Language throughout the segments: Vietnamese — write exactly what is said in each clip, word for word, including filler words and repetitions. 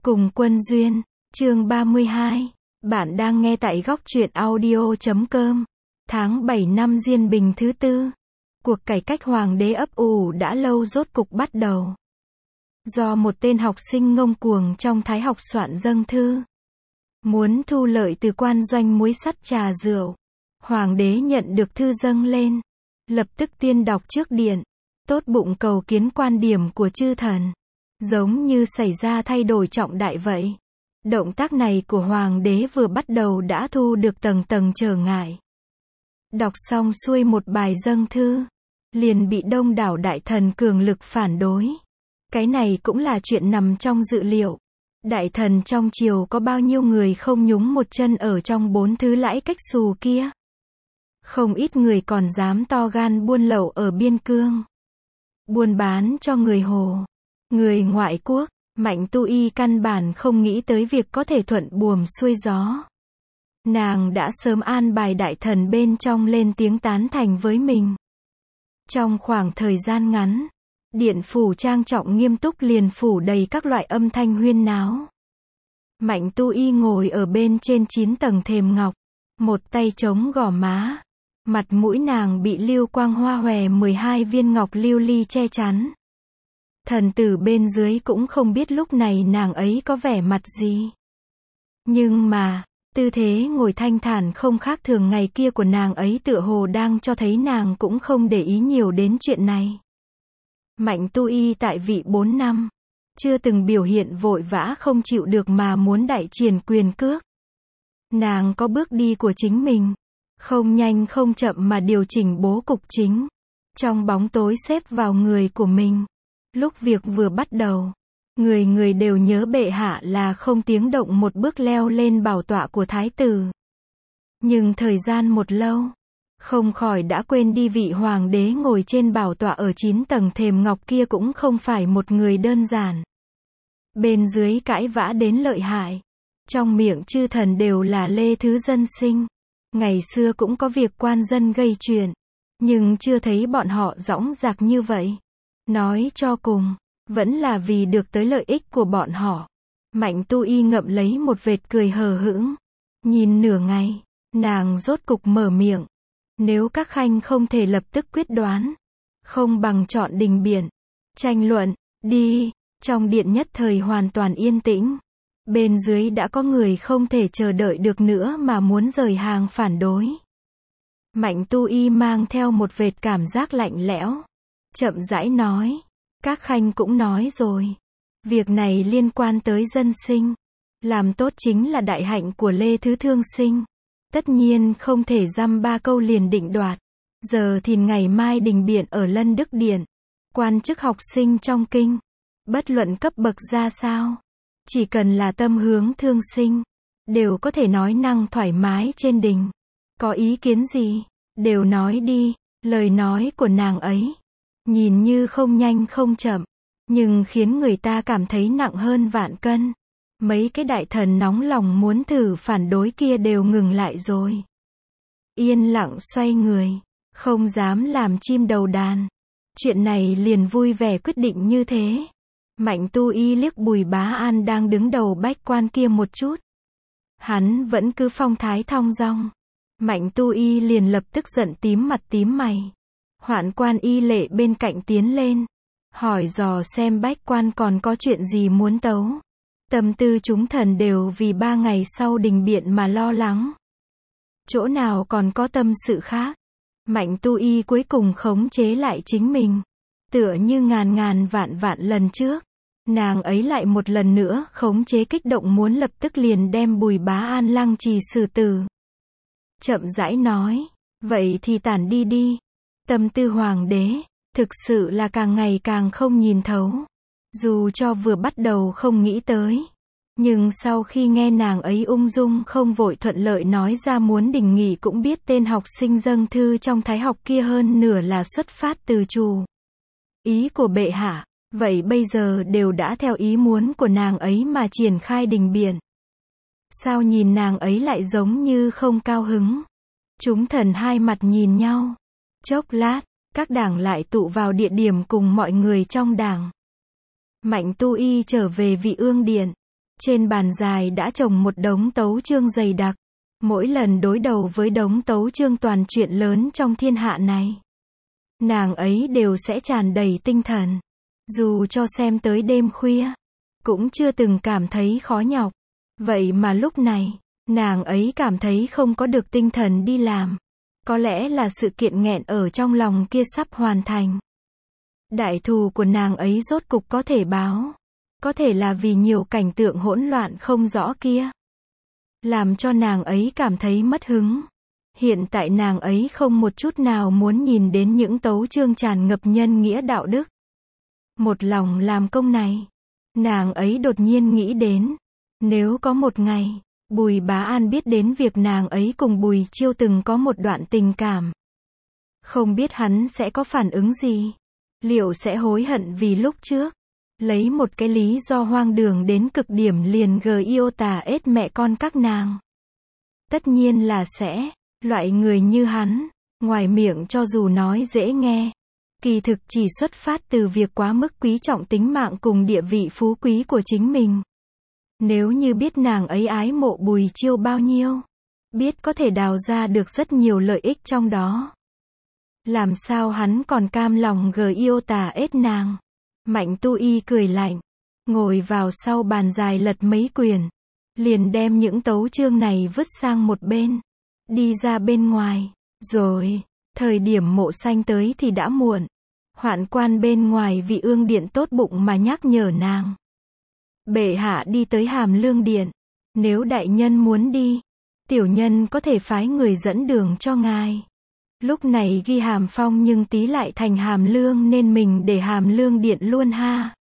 Cùng Quân Duyên, chương ba mươi hai. Bạn đang nghe tại góc truyện audio chấm com. Tháng bảy năm Diên Bình thứ tư. Cuộc cải cách hoàng đế ấp ủ đã lâu rốt cục bắt đầu. Do một tên học sinh ngông cuồng trong Thái học soạn dâng thư. Muốn thu lợi từ quan doanh muối sắt trà rượu. Hoàng đế nhận được thư dâng lên. Lập tức tuyên đọc trước điện. Tốt bụng cầu kiến quan điểm của chư thần. Giống như xảy ra thay đổi trọng đại vậy. Động tác này của hoàng đế vừa bắt đầu đã thu được tầng tầng trở ngại. Đọc xong xuôi một bài dâng thư, liền bị đông đảo đại thần cường lực phản đối. Cái này cũng là chuyện nằm trong dự liệu. Đại thần trong triều có bao nhiêu người không nhúng một chân ở trong bốn thứ lãi cách xù kia. Không ít người còn dám to gan buôn lậu ở biên cương. Buôn bán cho người Hồ. Người ngoại quốc, Mạnh Tu Y căn bản không nghĩ tới việc có thể thuận buồm xuôi gió. Nàng đã sớm an bài đại thần bên trong lên tiếng tán thành với mình. Trong khoảng thời gian ngắn, điện phủ trang trọng nghiêm túc liền phủ đầy các loại âm thanh huyên náo. Mạnh Tu Y ngồi ở bên trên chín tầng thềm ngọc, một tay chống gò má. Mặt mũi nàng bị lưu quang hoa hòe mười hai viên ngọc lưu ly che chắn. Thần tử bên dưới cũng không biết lúc này nàng ấy có vẻ mặt gì. Nhưng mà, tư thế ngồi thanh thản không khác thường ngày kia của nàng ấy tựa hồ đang cho thấy nàng cũng không để ý nhiều đến chuyện này. Mạnh Tu Y tại vị bốn năm, chưa từng biểu hiện vội vã không chịu được mà muốn đại triển quyền cước. Nàng có bước đi của chính mình, không nhanh không chậm mà điều chỉnh bố cục chính, trong bóng tối xếp vào người của mình. Lúc việc vừa bắt đầu, người người đều nhớ bệ hạ là không tiếng động một bước leo lên bảo tọa của thái tử. Nhưng thời gian một lâu, không khỏi đã quên đi vị hoàng đế ngồi trên bảo tọa ở chín tầng thềm ngọc kia cũng không phải một người đơn giản. Bên dưới cãi vã đến lợi hại, trong miệng chư thần đều là lê thứ dân sinh. Ngày xưa cũng có việc quan dân gây chuyện, nhưng chưa thấy bọn họ dõng dạc như vậy. Nói cho cùng, vẫn là vì được tới lợi ích của bọn họ. Mạnh Tu Y ngậm lấy một vệt cười hờ hững. Nhìn nửa ngày, nàng rốt cục mở miệng. Nếu các khanh không thể lập tức quyết đoán, không bằng chọn đình biện, tranh luận, đi. Trong điện nhất thời hoàn toàn yên tĩnh. Bên dưới đã có người không thể chờ đợi được nữa mà muốn rời hàng phản đối. Mạnh Tu Y mang theo một vệt cảm giác lạnh lẽo. Chậm rãi nói, các khanh cũng nói rồi. Việc này liên quan tới dân sinh. Làm tốt chính là đại hạnh của Lê Thứ Thương Sinh. Tất nhiên không thể dăm ba câu liền định đoạt. Giờ thì ngày mai đình biện ở Lân Đức Điện. Quan chức học sinh trong kinh. Bất luận cấp bậc ra sao. Chỉ cần là tâm hướng thương sinh. Đều có thể nói năng thoải mái trên đình. Có ý kiến gì? Đều nói đi. Lời nói của nàng ấy. Nhìn như không nhanh không chậm, nhưng khiến người ta cảm thấy nặng hơn vạn cân. Mấy cái đại thần nóng lòng muốn thử phản đối kia đều ngừng lại rồi. Yên lặng xoay người, không dám làm chim đầu đàn. Chuyện này liền vui vẻ quyết định như thế. Mạnh Tu Y liếc Bùi Bá An đang đứng đầu bách quan kia một chút. Hắn vẫn cứ phong thái thong dong. Mạnh Tu Y liền lập tức giận tím mặt tím mày. Hoạn quan Y Lệ bên cạnh tiến lên, hỏi dò xem bách quan còn có chuyện gì muốn tấu. Tâm tư chúng thần đều vì ba ngày sau đình biện mà lo lắng. Chỗ nào còn có tâm sự khác. Mạnh Tu Y cuối cùng khống chế lại chính mình. Tựa như ngàn ngàn vạn vạn lần trước. Nàng ấy lại một lần nữa khống chế kích động muốn lập tức liền đem Bùi Bá An lăng trì xử tử. Chậm rãi nói, vậy thì tản đi đi. Tâm tư hoàng đế, thực sự là càng ngày càng không nhìn thấu. Dù cho vừa bắt đầu không nghĩ tới. Nhưng sau khi nghe nàng ấy ung dung không vội thuận lợi nói ra muốn đình nghỉ cũng biết tên học sinh dâng thư trong thái học kia hơn nửa là xuất phát từ chủ ý của bệ hạ. Vậy bây giờ đều đã theo ý muốn của nàng ấy mà triển khai đình biện. Sao nhìn nàng ấy lại giống như không cao hứng? Chúng thần hai mặt nhìn nhau. Chốc lát, các đảng lại tụ vào địa điểm cùng mọi người trong đảng. Mạnh Tu Y trở về Vị Ương Điện. Trên bàn dài đã chồng một đống tấu chương dày đặc. Mỗi lần đối đầu với đống tấu chương toàn chuyện lớn trong thiên hạ này, nàng ấy đều sẽ tràn đầy tinh thần. Dù cho xem tới đêm khuya, cũng chưa từng cảm thấy khó nhọc. Vậy mà lúc này, nàng ấy cảm thấy không có được tinh thần đi làm. Có lẽ là sự kiện nghẹn ở trong lòng kia sắp hoàn thành. Đại thù của nàng ấy rốt cục có thể báo. Có thể là vì nhiều cảnh tượng hỗn loạn không rõ kia, làm cho nàng ấy cảm thấy mất hứng. Hiện tại nàng ấy không một chút nào muốn nhìn đến những tấu chương tràn ngập nhân nghĩa đạo đức. Một lòng làm công này, nàng ấy đột nhiên nghĩ đến, nếu có một ngày, Bùi Bá An biết đến việc nàng ấy cùng Bùi Chiêu từng có một đoạn tình cảm, không biết hắn sẽ có phản ứng gì. Liệu sẽ hối hận vì lúc trước lấy một cái lý do hoang đường đến cực điểm liền gờ yêu tà ết mẹ con các nàng? Tất nhiên là sẽ. Loại người như hắn, ngoài miệng cho dù nói dễ nghe, kỳ thực chỉ xuất phát từ việc quá mức quý trọng tính mạng cùng địa vị phú quý của chính mình. Nếu như biết nàng ấy ái mộ Bùi Chiêu bao nhiêu, biết có thể đào ra được rất nhiều lợi ích trong đó, làm sao hắn còn cam lòng gờ yêu tà ết nàng? Mạnh Tu Y cười lạnh, ngồi vào sau bàn dài lật mấy quyển, liền đem những tấu chương này vứt sang một bên, đi ra bên ngoài. Rồi, thời điểm Mộ Xanh tới thì đã muộn. Hoạn quan bên ngoài Vị Ương Điện tốt bụng mà nhắc nhở nàng. Bệ hạ đi tới Hàm Lương Điện. Nếu đại nhân muốn đi, tiểu nhân có thể phái người dẫn đường cho ngài. Lúc này ghi Hàm Phong nhưng tí lại thành Hàm Lương nên mình để Hàm Lương Điện luôn ha.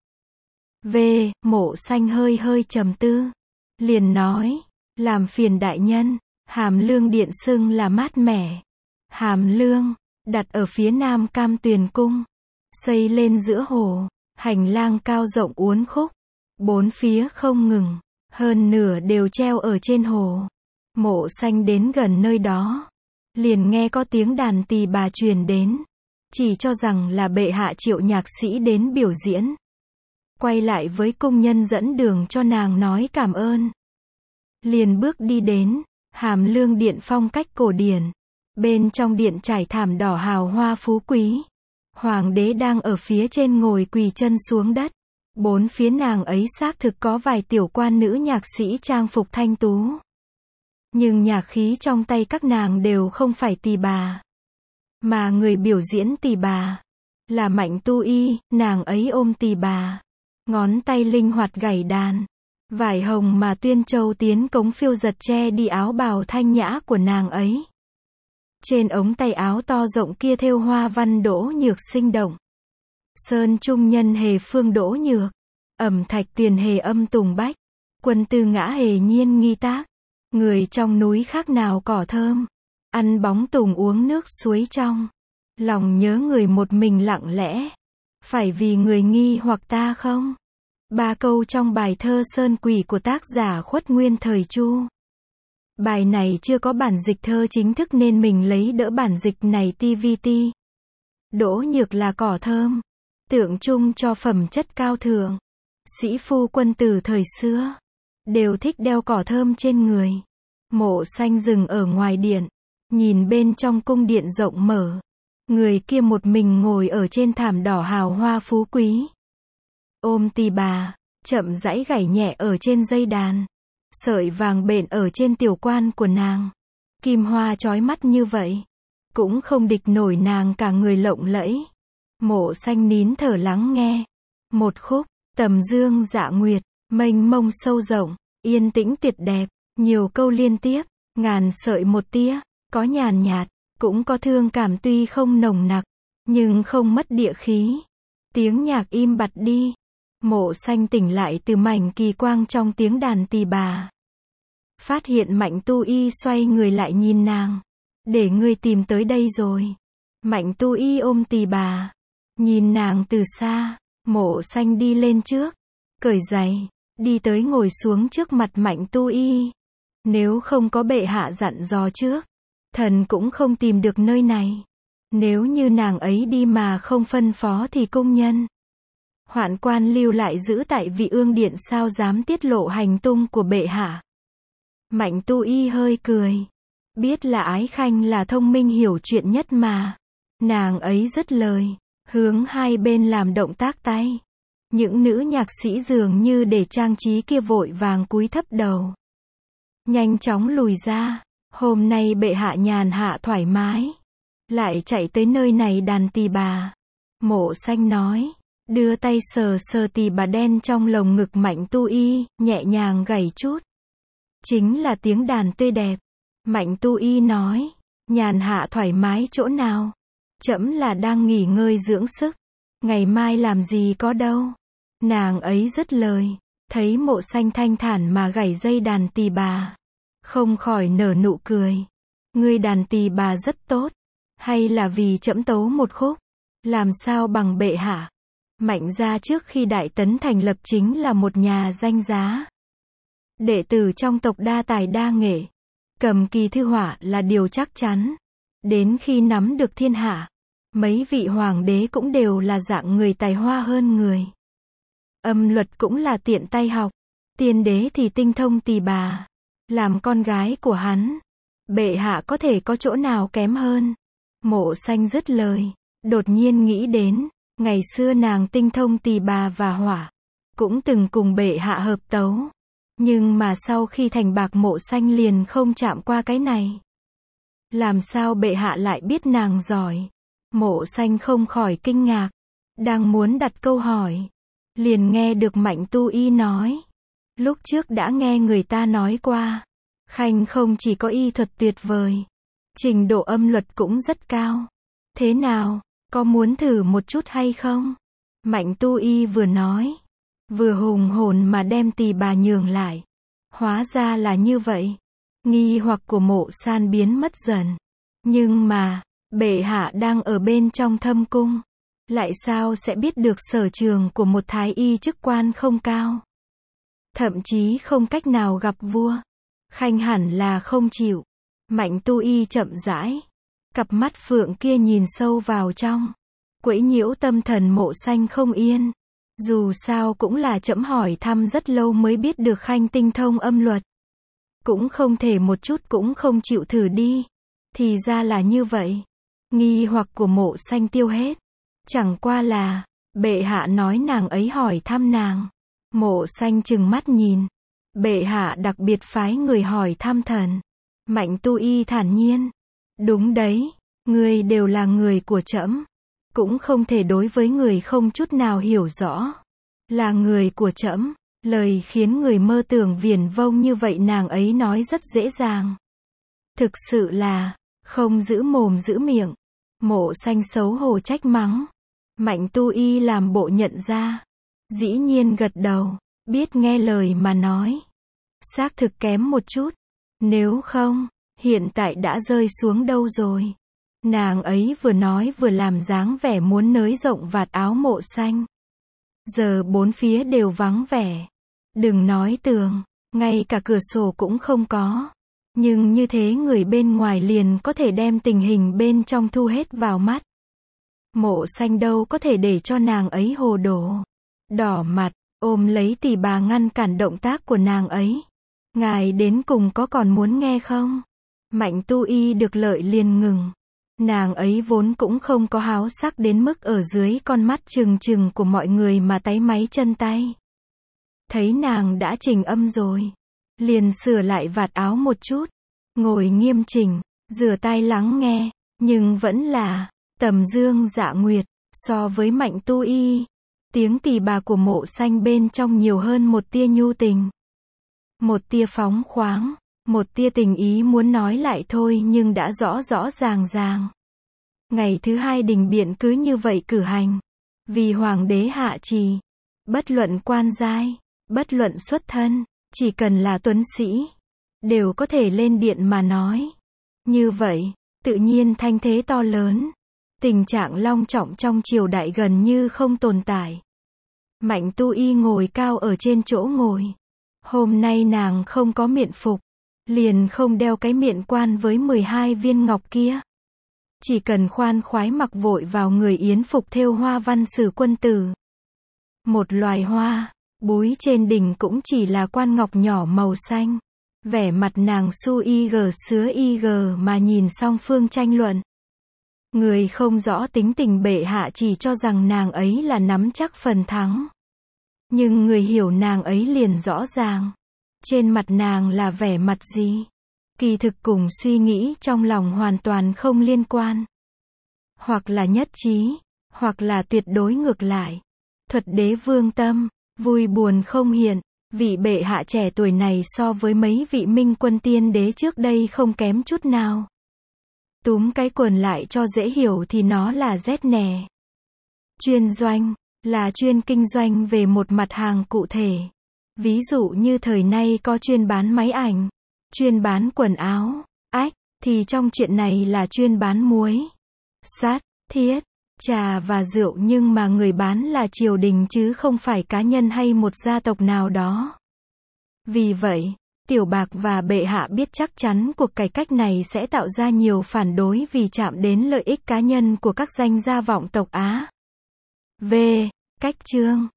Về, Mộ Xanh hơi hơi trầm tư. Liền nói, làm phiền đại nhân, Hàm Lương Điện xưng là mát mẻ. Hàm Lương, đặt ở phía nam Cam Tuyền Cung, xây lên giữa hồ, hành lang cao rộng uốn khúc, bốn phía không ngừng, hơn nửa đều treo ở trên hồ. Mộ Xanh đến gần nơi đó, liền nghe có tiếng đàn tỳ bà truyền đến, chỉ cho rằng là bệ hạ triệu nhạc sĩ đến biểu diễn. Quay lại với cung nhân dẫn đường cho nàng nói cảm ơn. Liền bước đi đến Hàm Lương Điện phong cách cổ điển. Bên trong điện trải thảm đỏ hào hoa phú quý. Hoàng đế đang ở phía trên ngồi quỳ chân xuống đất. Bốn phía nàng ấy xác thực có vài tiểu quan nữ nhạc sĩ trang phục thanh tú. Nhưng nhạc khí trong tay các nàng đều không phải tỳ bà, mà người biểu diễn tỳ bà là Mạnh Tu Y. Nàng ấy ôm tỳ bà, ngón tay linh hoạt gảy đàn. Vải hồng mà Tuyên Châu tiến cống phiêu giật che đi áo bào thanh nhã của nàng ấy. Trên ống tay áo to rộng kia thêu hoa văn Đỗ Nhược sinh động. Sơn trung nhân hề Phương Đỗ Nhược, ẩm thạch tiền hề Âm Tùng Bách, quân tư ngã hề Nhiên Nghi Tác. Người trong núi khác nào cỏ thơm, ăn bóng tùng uống nước suối trong. Lòng nhớ người một mình lặng lẽ, phải vì người nghi hoặc ta không? Ba câu trong bài thơ Sơn Quỷ của tác giả Khuất Nguyên thời Chu. Bài này chưa có bản dịch thơ chính thức nên mình lấy đỡ bản dịch này tê vê tê. Đỗ Nhược là cỏ thơm, tượng trưng cho phẩm chất cao thượng. Sĩ phu quân tử thời xưa đều thích đeo cỏ thơm trên người. Mộ Xanh dừng ở ngoài điện, nhìn bên trong cung điện rộng mở. Người kia một mình ngồi ở trên thảm đỏ hào hoa phú quý, ôm tỳ bà, chậm rãi gảy nhẹ ở trên dây đàn. Sợi vàng bện ở trên tiểu quan của nàng, kim hoa chói mắt như vậy, cũng không địch nổi nàng cả người lộng lẫy. Mộ Xanh nín thở lắng nghe. Một khúc, tầm dương dạ nguyệt, mênh mông sâu rộng, yên tĩnh tuyệt đẹp, nhiều câu liên tiếp, ngàn sợi một tia, có nhàn nhạt, cũng có thương cảm tuy không nồng nặc, nhưng không mất địa khí. Tiếng nhạc im bặt đi. Mộ Xanh tỉnh lại từ mảnh kỳ quang trong tiếng đàn tỳ bà. Phát hiện Mạnh Tu Y xoay người lại nhìn nàng. Để ngươi tìm tới đây rồi. Mạnh Tu Y ôm tỳ bà, nhìn nàng từ xa. Mộ Xanh đi lên trước, cởi giày, đi tới ngồi xuống trước mặt Mạnh Tu Y. Nếu không có bệ hạ dặn dò trước, thần cũng không tìm được nơi này. Nếu như nàng ấy đi mà không phân phó thì cung nhân Hoạn quan lưu lại giữ tại Vị Ương Điện sao dám tiết lộ hành tung của bệ hạ. Mạnh Tu Y hơi cười. Biết là Ái Khanh là thông minh hiểu chuyện nhất mà. Nàng ấy dứt lời, hướng hai bên làm động tác tay. Những nữ nhạc sĩ dường như để trang trí kia vội vàng cúi thấp đầu. Nhanh chóng lùi ra. Hôm nay bệ hạ nhàn hạ thoải mái. Lại chạy tới nơi này đàn tỳ bà. Mộ Xanh nói. Đưa tay sờ sờ tỳ bà đen trong lồng ngực Mạnh Tu Y, nhẹ nhàng gảy chút. Chính là tiếng đàn tươi đẹp. Mạnh Tu Y nói. Nhàn hạ thoải mái chỗ nào? Trẫm là đang nghỉ ngơi dưỡng sức. Ngày mai làm gì có đâu. Nàng ấy dứt lời. Thấy Mộ Xanh thanh thản mà gảy dây đàn tỳ bà. Không khỏi nở nụ cười. Ngươi đàn tỳ bà rất tốt. Hay là vì trẫm tấu một khúc? Làm sao bằng bệ hạ? Mạnh gia trước khi Đại Tấn thành lập chính là một nhà danh giá. Đệ tử trong tộc đa tài đa nghệ. Cầm kỳ thư họa là điều chắc chắn. Đến khi nắm được thiên hạ, mấy vị hoàng đế cũng đều là dạng người tài hoa hơn người. Âm luật cũng là tiện tay học. Tiên đế thì tinh thông tỳ bà. Làm con gái của hắn, bệ hạ có thể có chỗ nào kém hơn? Mộ Xanh dứt lời, đột nhiên nghĩ đến, ngày xưa nàng tinh thông tỳ bà và hỏa, cũng từng cùng bệ hạ hợp tấu. Nhưng mà sau khi thành bạc Mộ Xanh liền không chạm qua cái này. Làm sao bệ hạ lại biết nàng giỏi? Mộ Xanh không khỏi kinh ngạc, đang muốn đặt câu hỏi, liền nghe được Mạnh Tu Y nói. Lúc trước đã nghe người ta nói qua, Khanh không chỉ có y thuật tuyệt vời, trình độ âm luật cũng rất cao. Thế nào, có muốn thử một chút hay không? Mạnh Tu Y vừa nói, vừa hùng hồn mà đem tỳ bà nhường lại. Hóa ra là như vậy. Nghi hoặc của Mộ San biến mất dần. Nhưng mà, bệ hạ đang ở bên trong thâm cung. Lại sao sẽ biết được sở trường của một thái y chức quan không cao? Thậm chí không cách nào gặp vua. Khanh hẳn là không chịu. Mạnh Tu Y chậm rãi. Cặp mắt phượng kia nhìn sâu vào trong. Quấy nhiễu tâm thần Mộ Xanh không yên. Dù sao cũng là trẫm hỏi thăm rất lâu mới biết được Khanh tinh thông âm luật. Cũng không thể một chút cũng không chịu thử đi. Thì ra là như vậy. Nghi hoặc của Mộ Xanh tiêu hết. Chẳng qua là, bệ hạ nói nàng ấy hỏi thăm nàng. Mộ Xanh trừng mắt nhìn. Bệ hạ đặc biệt phái người hỏi thăm thần. Mạnh Tu Y thản nhiên. Đúng đấy, người đều là người của trẫm. Cũng không thể đối với người không chút nào hiểu rõ. Là người của trẫm. Lời khiến người mơ tưởng viển vông như vậy nàng ấy nói rất dễ dàng. Thực sự là, không giữ mồm giữ miệng. Mộ Xanh xấu hổ trách mắng. Mạnh Tu Y làm bộ nhận ra. Dĩ nhiên gật đầu, biết nghe lời mà nói. Xác thực kém một chút. Nếu không, hiện tại đã rơi xuống đâu rồi. Nàng ấy vừa nói vừa làm dáng vẻ muốn nới rộng vạt áo Mộ Xanh. Giờ bốn phía đều vắng vẻ. Đừng nói tường, ngay cả cửa sổ cũng không có. Nhưng như thế người bên ngoài liền có thể đem tình hình bên trong thu hết vào mắt. Mộ Xanh đâu có thể để cho nàng ấy hồ đồ. Đỏ mặt, ôm lấy tỳ bà ngăn cản động tác của nàng ấy. Ngài đến cùng có còn muốn nghe không? Mạnh Tu Y được lợi liền ngừng. Nàng ấy vốn cũng không có háo sắc đến mức ở dưới con mắt trừng trừng của mọi người mà táy máy chân tay. Thấy nàng đã chỉnh âm rồi, liền sửa lại vạt áo một chút, ngồi nghiêm chỉnh, rửa tai lắng nghe, nhưng vẫn là tầm dương dạ nguyệt. So với Mạnh Tu Y, tiếng tỳ bà của Mộ Xanh bên trong nhiều hơn một tia nhu tình, một tia phóng khoáng, một tia tình ý muốn nói lại thôi nhưng đã rõ rõ ràng ràng. Ngày thứ hai đình biện cứ như vậy cử hành. Vì hoàng đế hạ trì, bất luận quan giai, bất luận xuất thân, chỉ cần là tuấn sĩ, đều có thể lên điện mà nói. Như vậy, tự nhiên thanh thế to lớn. Tình trạng long trọng trong triều đại gần như không tồn tại. Mạnh Tu Y ngồi cao ở trên chỗ ngồi. Hôm nay nàng không có miện phục, liền không đeo cái miện quan với mười hai viên ngọc kia. Chỉ cần khoan khoái mặc vội vào người yến phục thêu hoa văn sử quân tử. Một loài hoa, búi trên đỉnh cũng chỉ là quan ngọc nhỏ màu xanh. Vẻ mặt nàng su y gờ sứa y gờ mà nhìn song phương tranh luận. Người không rõ tính tình bệ hạ chỉ cho rằng nàng ấy là nắm chắc phần thắng. Nhưng người hiểu nàng ấy liền rõ ràng. Trên mặt nàng là vẻ mặt gì? Kỳ thực cùng suy nghĩ trong lòng hoàn toàn không liên quan. Hoặc là nhất trí, hoặc là tuyệt đối ngược lại. Thuật đế vương tâm, vui buồn không hiện. Vị bệ hạ trẻ tuổi này so với mấy vị minh quân tiên đế trước đây không kém chút nào. Túm cái quần lại cho dễ hiểu thì nó là rét nè. Chuyên doanh, là chuyên kinh doanh về một mặt hàng cụ thể. Ví dụ như thời nay có chuyên bán máy ảnh, chuyên bán quần áo, ách, thì trong chuyện này là chuyên bán muối, sắt, thiết, trà và rượu, nhưng mà người bán là triều đình chứ không phải cá nhân hay một gia tộc nào đó. Vì vậy, Tiểu Bạc và bệ hạ biết chắc chắn cuộc cải cách này sẽ tạo ra nhiều phản đối vì chạm đến lợi ích cá nhân của các danh gia vọng tộc Á. V. Cách chương